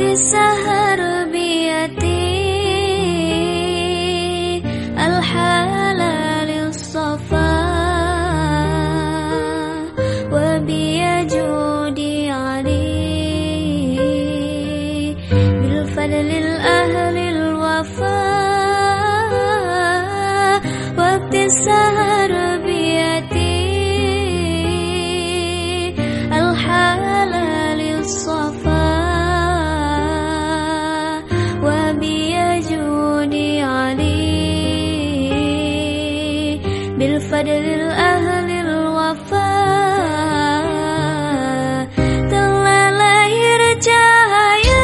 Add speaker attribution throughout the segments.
Speaker 1: السهر بيتي الحلال الصفا وبيجودي علي بالفضل الأهل الوفا وقت السهر بيتي الحلال الصفا وبيجودي علي بالفضل الأهل الوفا telah lahir cahaya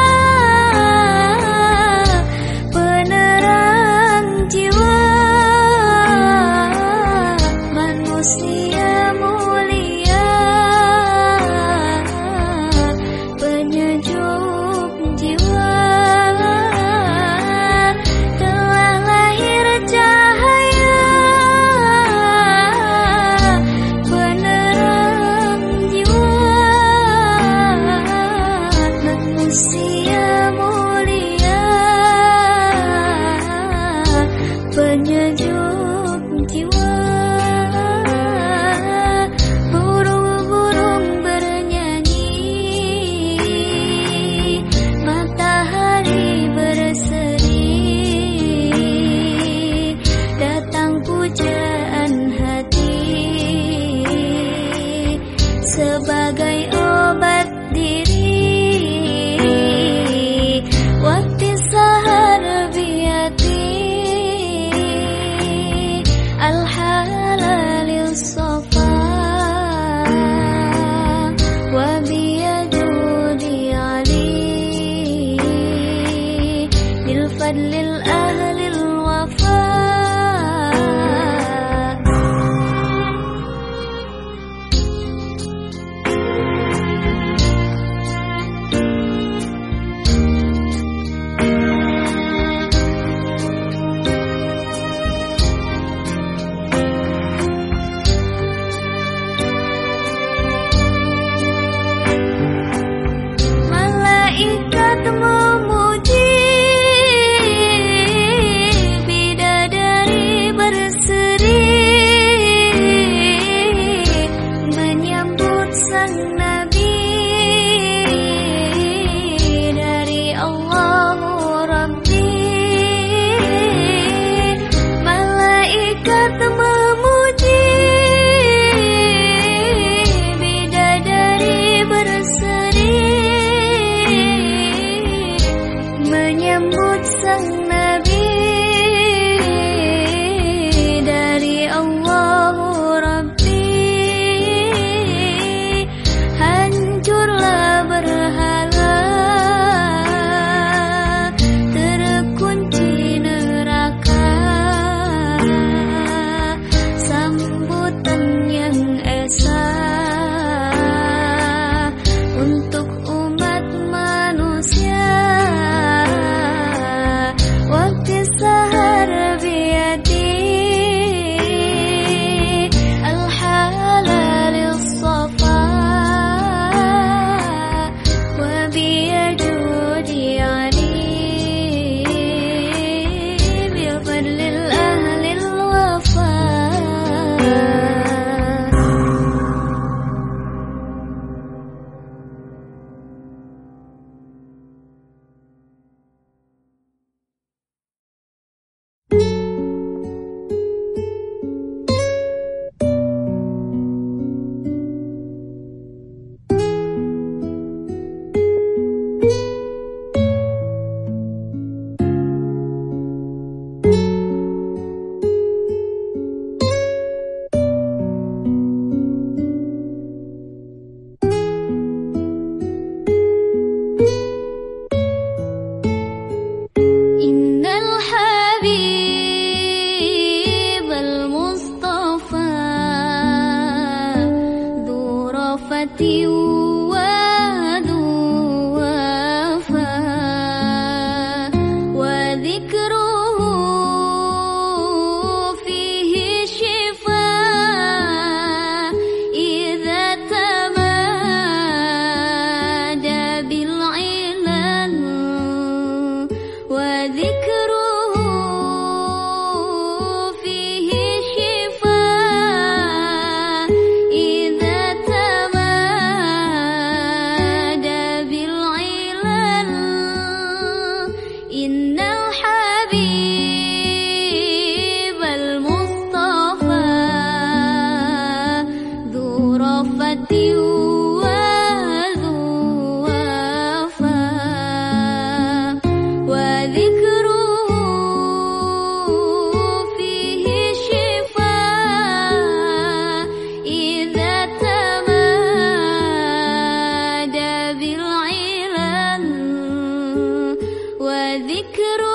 Speaker 1: penerang jiwa manusia mulia penyejuk jiwa. Telah lahir cahaya penerang jiwa manusia mulia penyejuk jiwa. Burung-burung bernyanyi, matahari berseri, datang pujaan hati sebagai obat diri. Waktu sahar biyati الحلال الصفا وبيجودي علي بالفضل الأهل الوفا. Malaikat memuji, bidadari berseri, menyambut sang Nabi dari Allah Rabbi. Malaikat memuji, bidadari berseri, menyambut sang Nabi dari Allah Rabbi. Hancurlah berhala, terkunci neraka, sambutan yang esa untuk umat manusia. Waktu وذكره فيه شفاء إذا تمادى بالعلل إن الحبيب المصطفى ذو رفة وذو وفاء وذكره فيه شفاء إذا تمادى بالعلل وذكره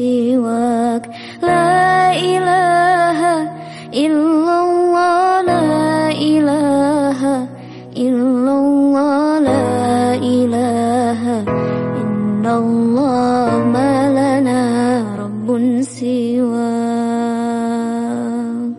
Speaker 1: siwak. La ilaha illallah, la ilaha illallah, la ilaha illallah, ma lana rabbun siwak.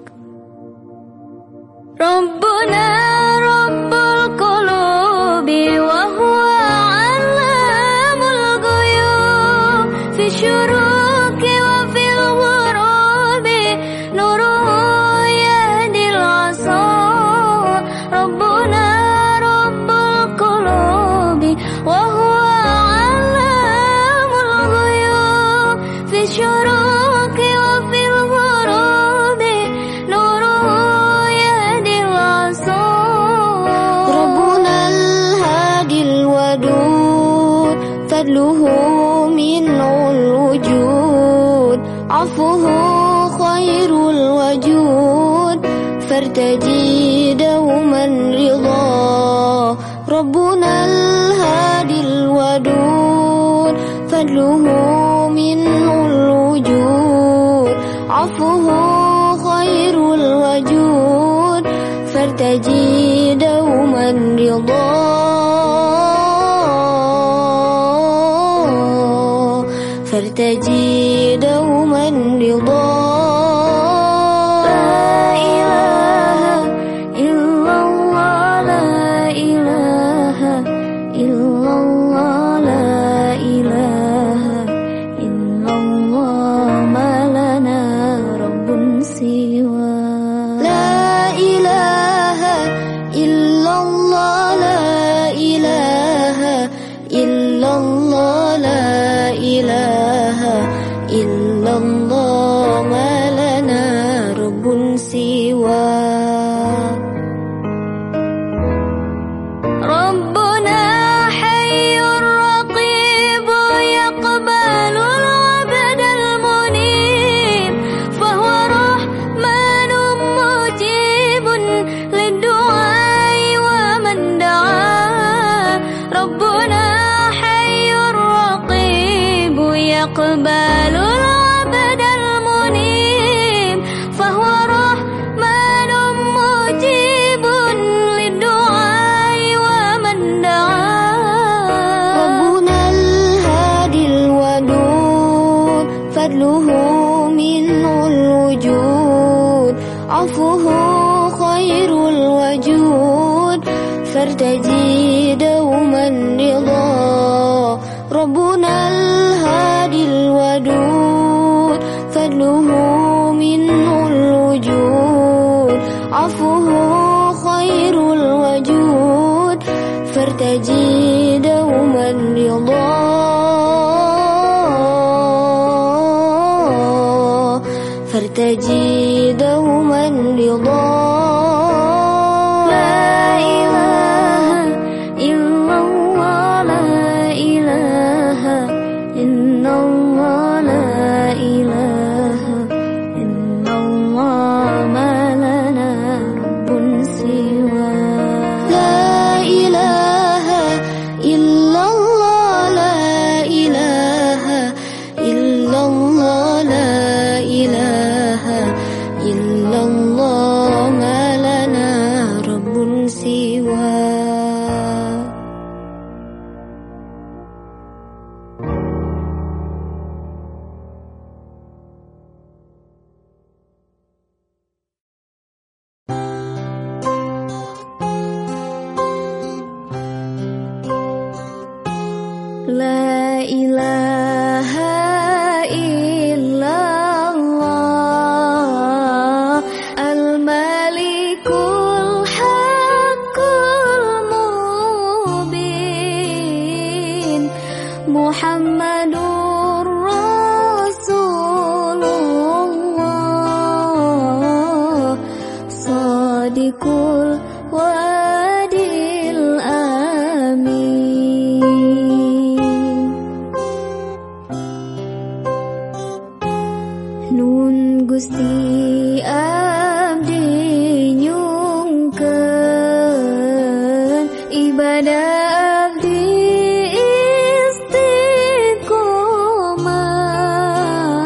Speaker 1: Rabbuna rabbul qulubi wa huwa allamul ghuyub, fi syuruki wa fil ghurubi nuruhu yahdil asa. Rabbuna rabbul qulubi wa huwa allamul ghuyub, fi syuruki wa fil ghurubi nuruhu yahdil asa.
Speaker 2: ربنا الهادي الودود فضله منه الوجود عفوه خير الوجود فارتجي دوما رضا. ربنا الهادي الودود فضله منه الوجود عفوه خير الوجود فارتجي دوما رضا. فارتجي دوما رضا.
Speaker 1: La ilaha illallah, la ilaha illallah, la ilaha illallah, ma lana rabbun siwak.
Speaker 2: لا إله إلا الله لا إله إلا الله لا إله إلا الله ما لنا رب سواه.
Speaker 1: ربنا حي رقيب يقبل العبد المنيب، فهو رحمن مجيب للدعاء ومن دعا. ربنا حي رقيب يقبل العبد المنيب، فهو رحمن مجيب للدعاء ومن دعا.
Speaker 2: ربنا الهادي الودود فضله منه الوجود عفوه خير الوجود فارتجي دوما رضا. ربنا الهادي الودود فضله منه الوجود عفوه خير الوجود فارتجي دوما رضا. فارتجي دوما رضا.
Speaker 1: La ilaha illallah, la ilaha illallah, la ilaha illallah, ma lana rabbun siwak.
Speaker 2: لا إله إلا الله لا إله إلا الله لا إله إلا الله ما لنا رب سواه.
Speaker 1: La ilaha illallah, al-malikul haqqul mubin, Muhammadur Rasulullah, Sadiqul wadil amin. Nun Gusti abdi nyungkeun ibadah abdi istiqomah.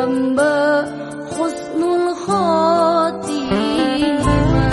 Speaker 2: hamba husnul khotimah.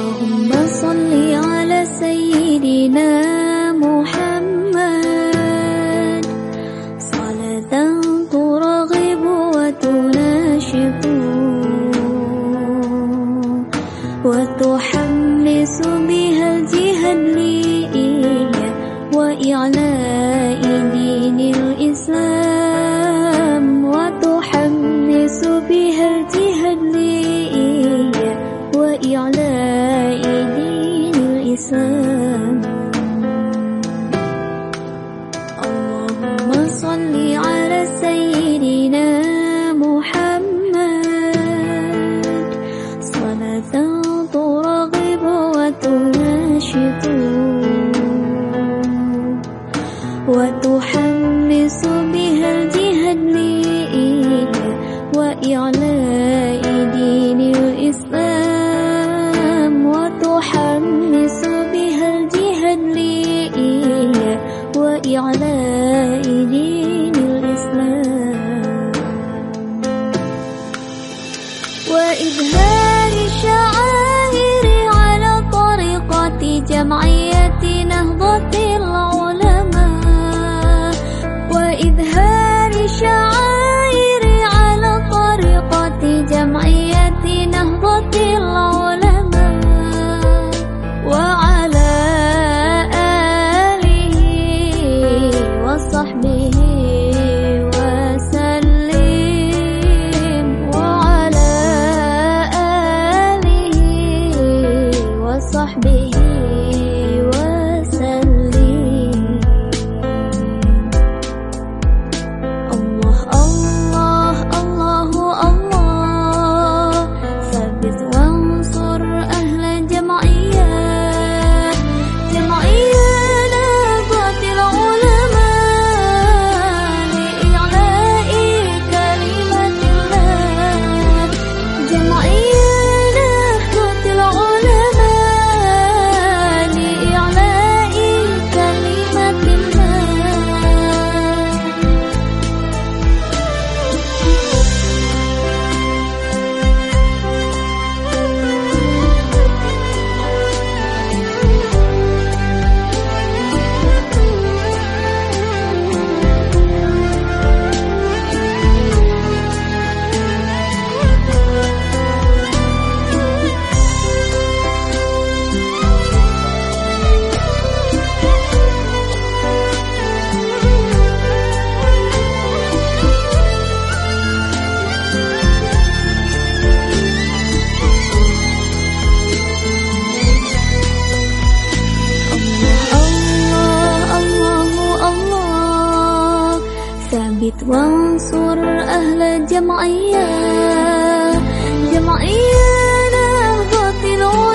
Speaker 1: اللهم صل على سيدنا محمد صلاة ترغب وتناشط وتحمس بها الجهاد لإحياء وإعلاء دين الإسلام وتحمس بها الجهاد لإحياء وإعلاء دين الإسلام اللهم صل على سيدنا محمد صلاة ترغب وتناشط وتحمس بها الجهاد لإحياء وإعلاء دين الإسلام وتحمس بها الجهاد لإحياء وإعلاء دين الإسلام وإظهار الشعائر على طريقة جمعية نهضة العلماء وإظهار الشعائر على طريقة جمعية نهضة العلماء وعلى آله وصحبه وسلم وعلى آله وصحبه وسلم الله الله الله الله ثبت وانصر أهل جمعية نهضة العلماء لإعلاء كلمة الله جمعية نهضة العلماء لإعلاء كلمة ثبت وانصر أهل جمعية نهضة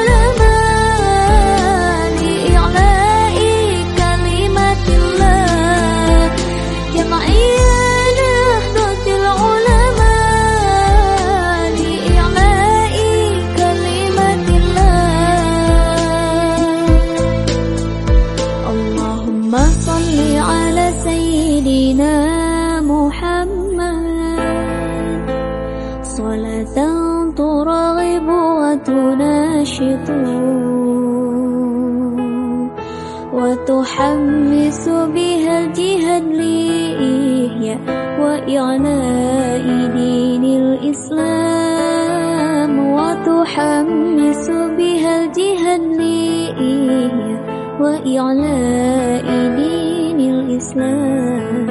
Speaker 1: العلماء لإعلاء كلمة الله جمعية نهضة العلماء لإعلاء كلمة الله اللهم صل على سيدنا محمد صلاة ترغب وتناشط وتحمس بها الجهاد لإحياء وإعلاء دين الإسلام وتحمس بها الجهاد لإحياء وإعلاء دين الإسلام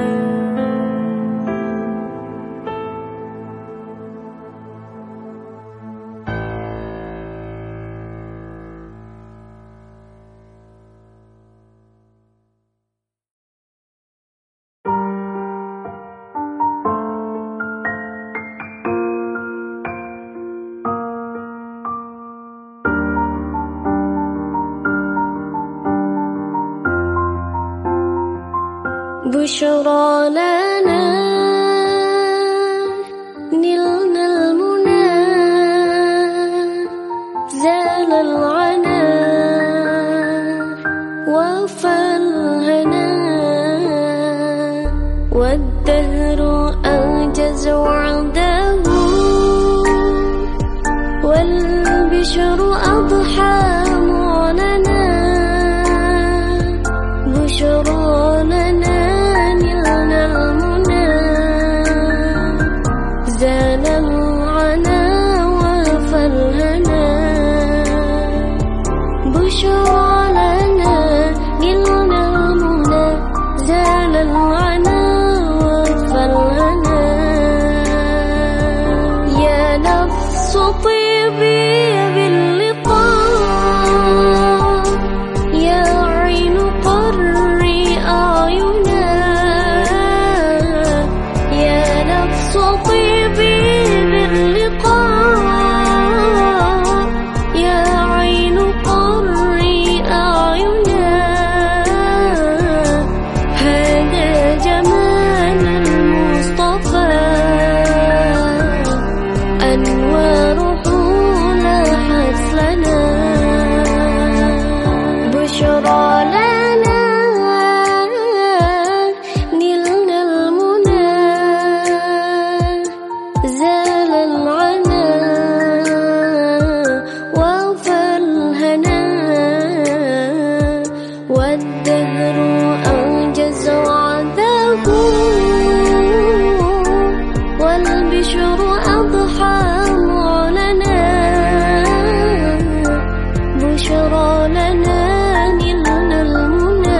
Speaker 2: بشرى لنا نلنا المنى زال العنا وفلهنا والدهر أنجز وعده والبشر أضحى بشرى لنا نلنا المنى زال العنا وفى الهنا يا نفس طيبي باللقاء يا عين قري أعينا يا نفس طيبي باللقاء يا عين قري أعينا هذا جمال المصطفى أنواره لاحت لنا بشرى لنا نلنا المنى زال العنا وفى الهنا والدهر أنجز وعده والبشر أضحى معلنا بشرى لنا نلنا المنى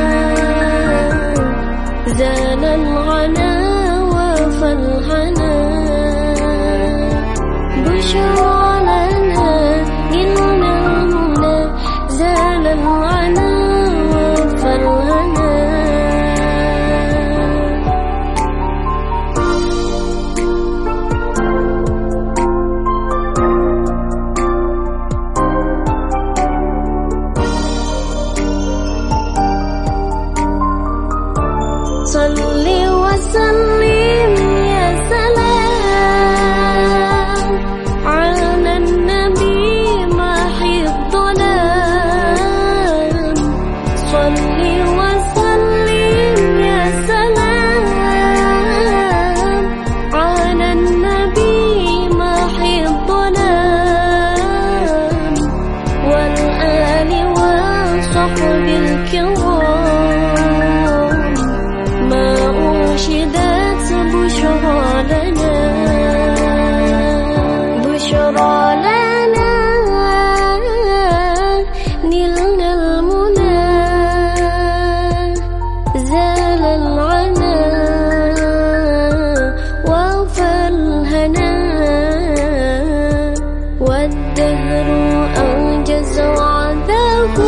Speaker 2: زال العنا وفى الهنا بشرى لنا نلنا المنى زال العنا وفى الهنا صل وسلم يا سلام على النبي محي الظلام صل وسلم يا سلام على النبي محي الظلام والآل وصحب الكرام ما أنشدت بشرى لنا بشرى لنا نلنا المنى زال العنا وفى الهنا والدهر أنجز وعده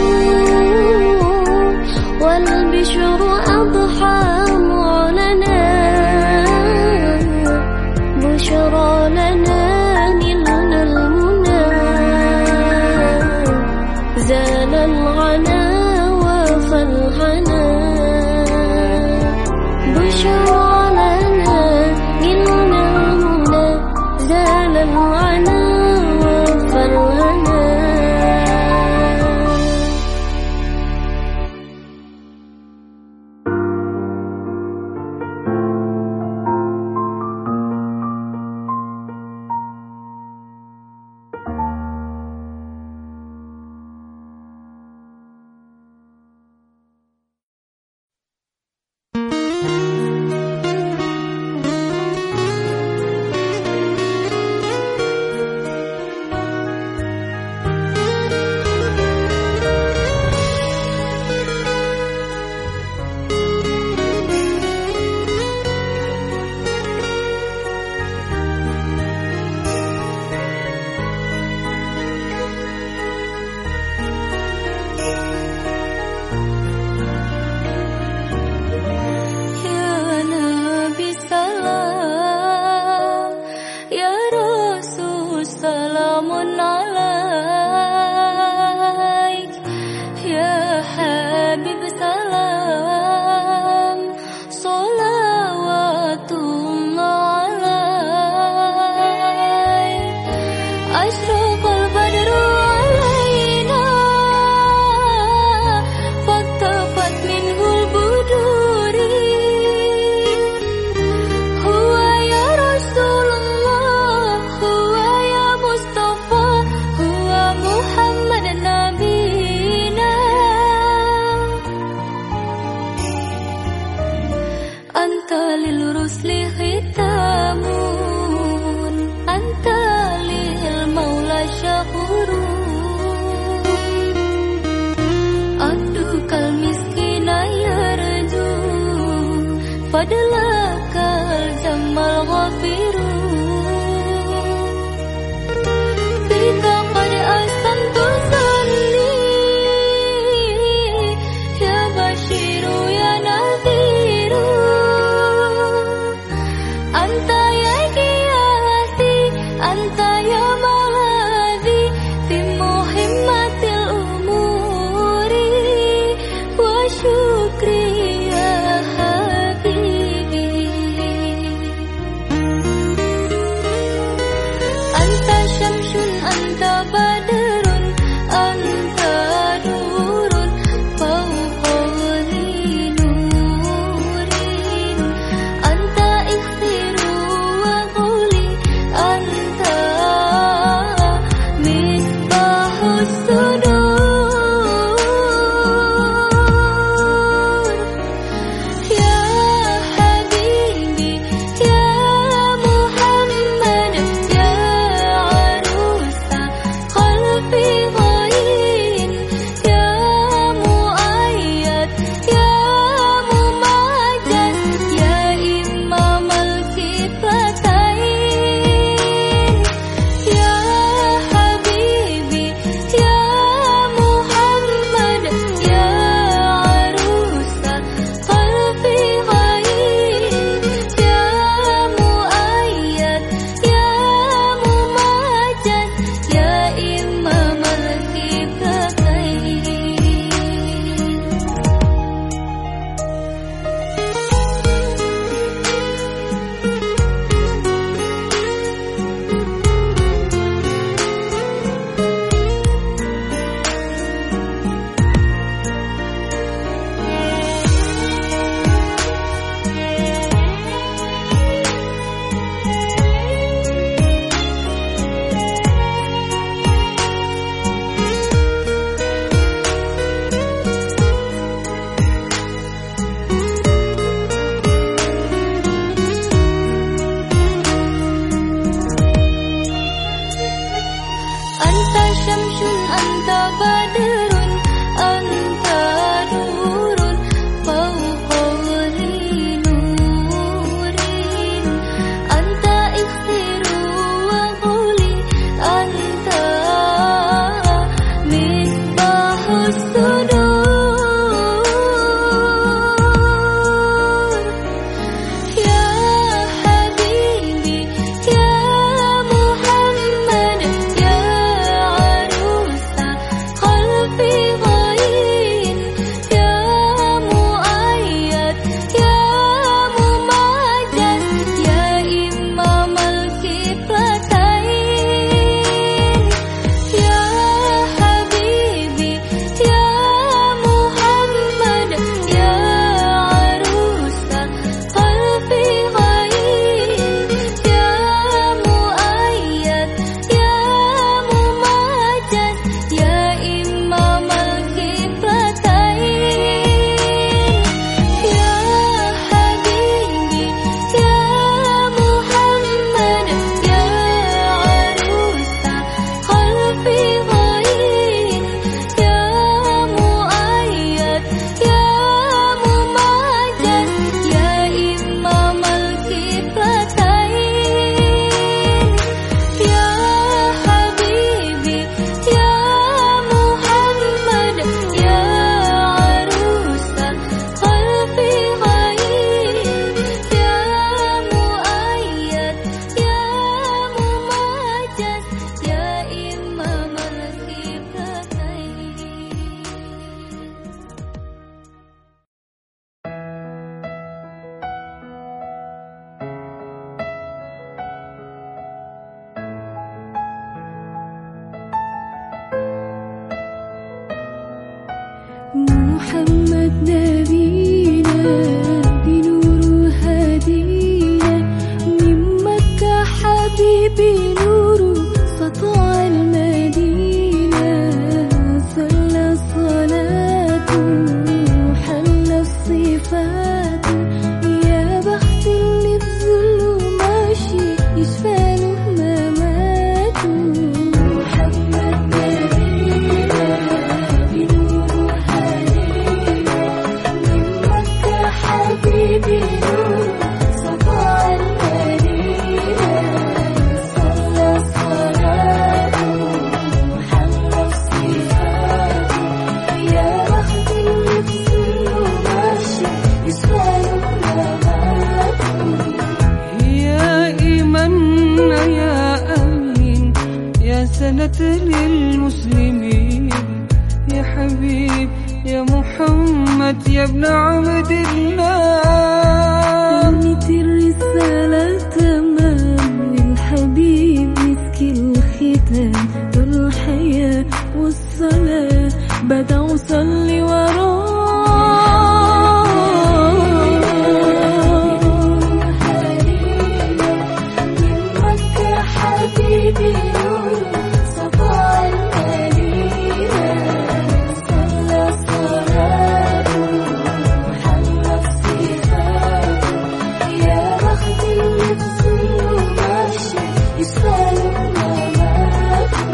Speaker 2: والبشر أضحى معلنا بشرى لنا نلنا المنى زال العنا وفى الهنا بشرى لنا نلنا المنى زال العنا وفى الهنا
Speaker 1: محمد نبينا بنور هدينا من مكة حبيبي نور سطع المدينة صلى صلاته حل الصفات يا بخت اللي في ظله ماشي يشفى له مماته محمد نبينا بنور هدينا من مكة
Speaker 3: رحمة للمسلمين. يا حبيب يا محمد يا ابن عبد الله،
Speaker 1: تمت الرسالة تمام للحبيب مسك الختام، ذو الحياة والصلاة بدأ أصلي وراه. حبيبي نور صفاء المدينة، صلى صلاته وحلى صفاته. يا بخت اللي بظله ماشي يسأله مماته.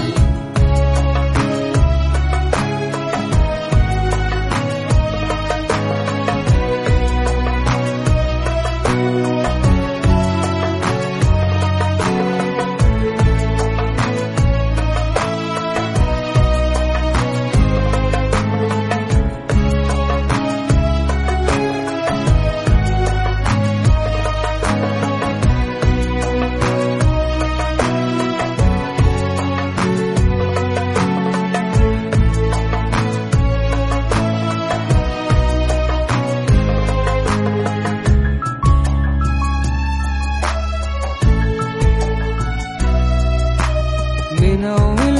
Speaker 3: من أول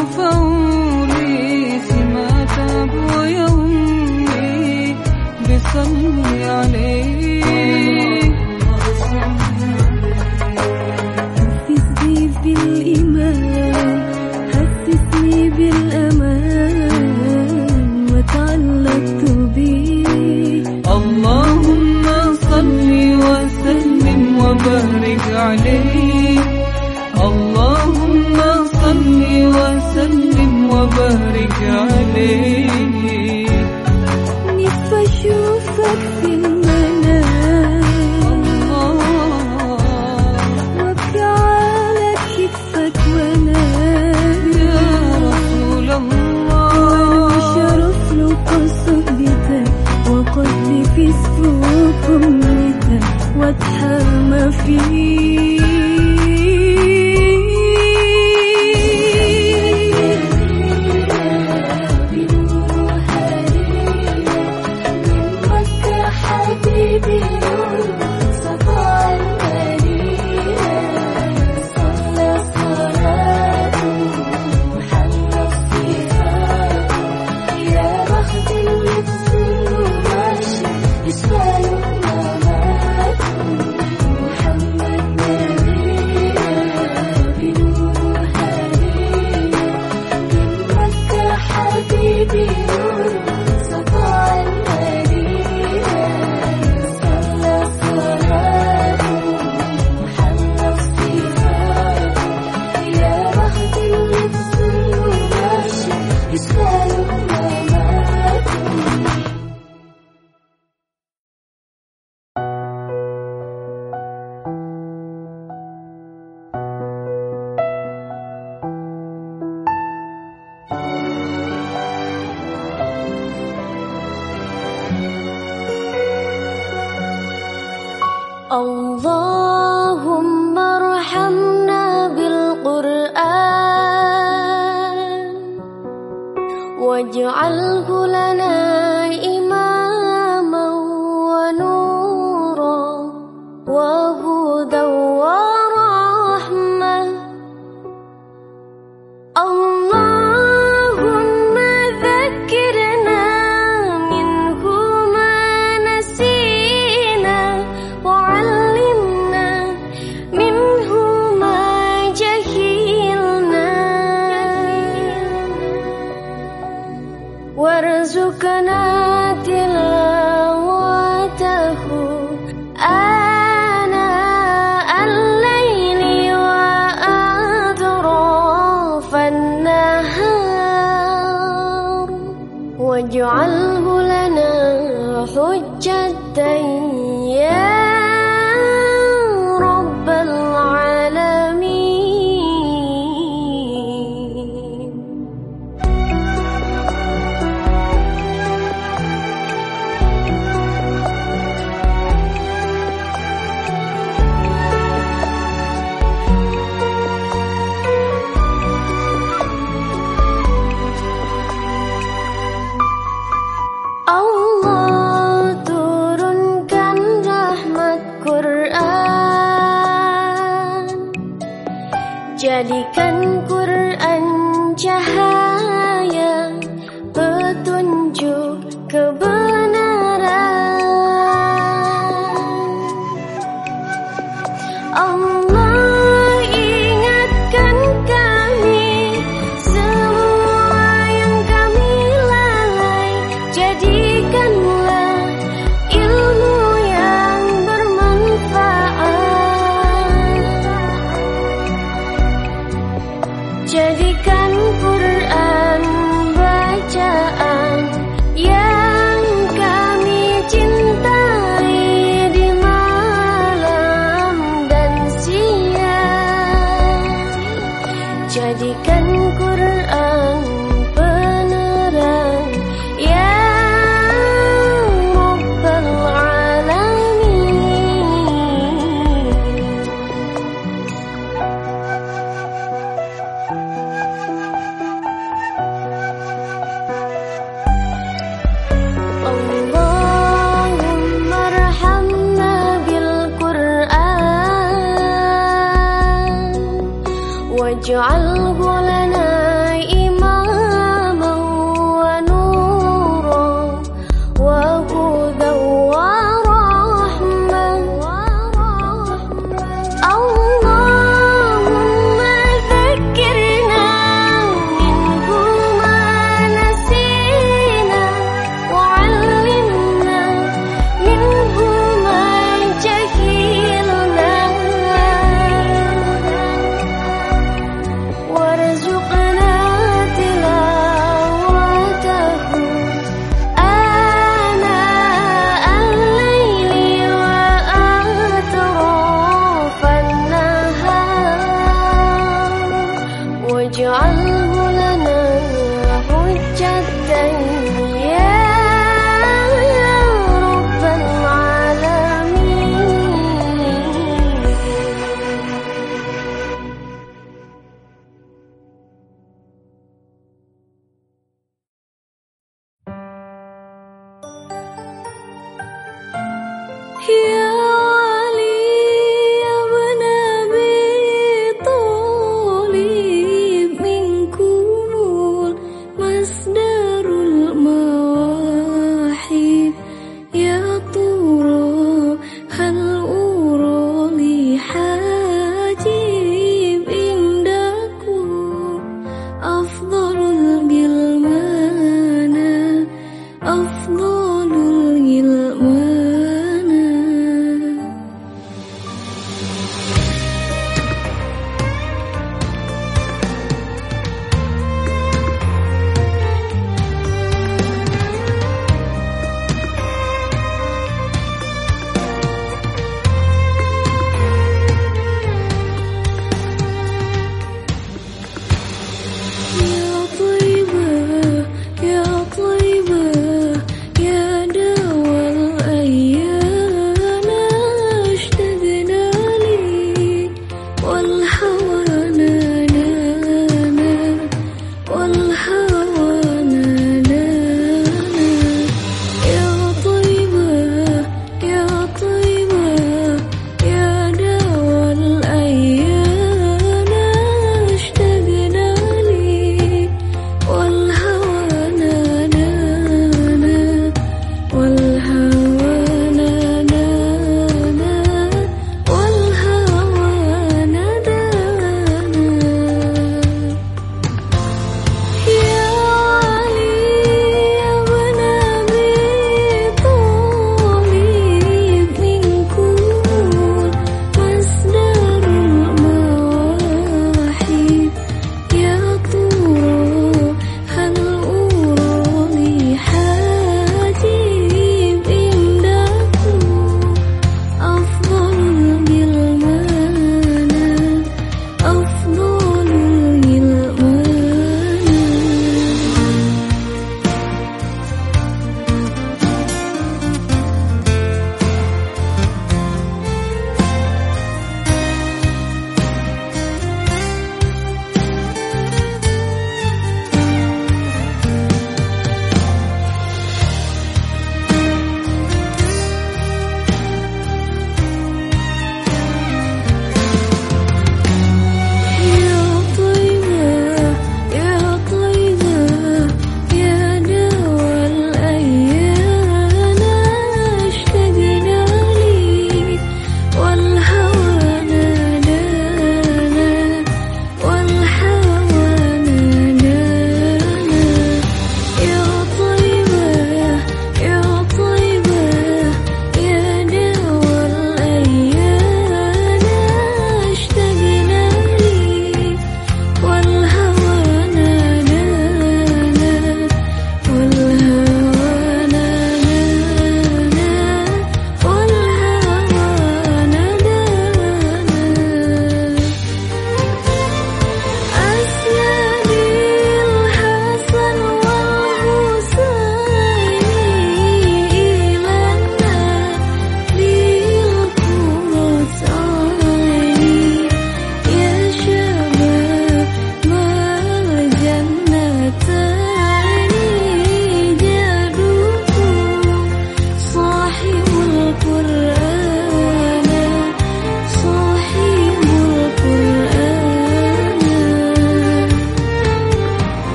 Speaker 3: يوفوني سمات أبويا وأمي بصلي عليه.
Speaker 1: حسسني بالإيمان، حسسني بالأمان وتعلقت بيه.
Speaker 3: اللهم صل وسلم وبارك عليه. اللهم صل وسلم وبارك عليه.
Speaker 1: نفسي أشوفك في المنام وأبكي على كتفك وأنام.
Speaker 3: يا رسول الله
Speaker 1: والشرف لك صحبتك وقد في سفوك أمتك واتحامى فيك. حبيبي نور صفاء المدينة، صلى صلاته وحلى صفاته. يا بخت اللي بظله ماشي يسأله مماته. محمد نبينا بنور هدينا من مكة. حبيبي نور صفاء المدينة، صلى صلاته وحلى صفاته. يا بخت اللي بظله ماشي يسأله مماته.
Speaker 2: اللهم ارحمنا بالقرآن واجعله لنا إماما ونورا وهدى ورحمة. اللهم ذكرنا منه ما نسينا وعلمنا منه ما جهلنا وارزقنا تلاوته آناء الليل وأطراف النهار واجعله لنا حجة يا رب العالمين. واجعله لنا إماما ونورا وهدى ورحمة. اللهم ذكرنا منه ما نسينا وعلمنا منه ما جهلنا وارزقنا تلاوته آناء الليل وأطراف النهار واجعله لنا حجة يا رب العالمين. يا علي يا ابن أبي طالب منكم المصدر المواحب يا ترى هل أرى لحاجب عندكم أفضل الغلمان أفضل الغلمان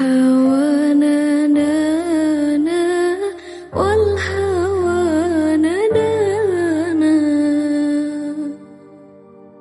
Speaker 2: هوى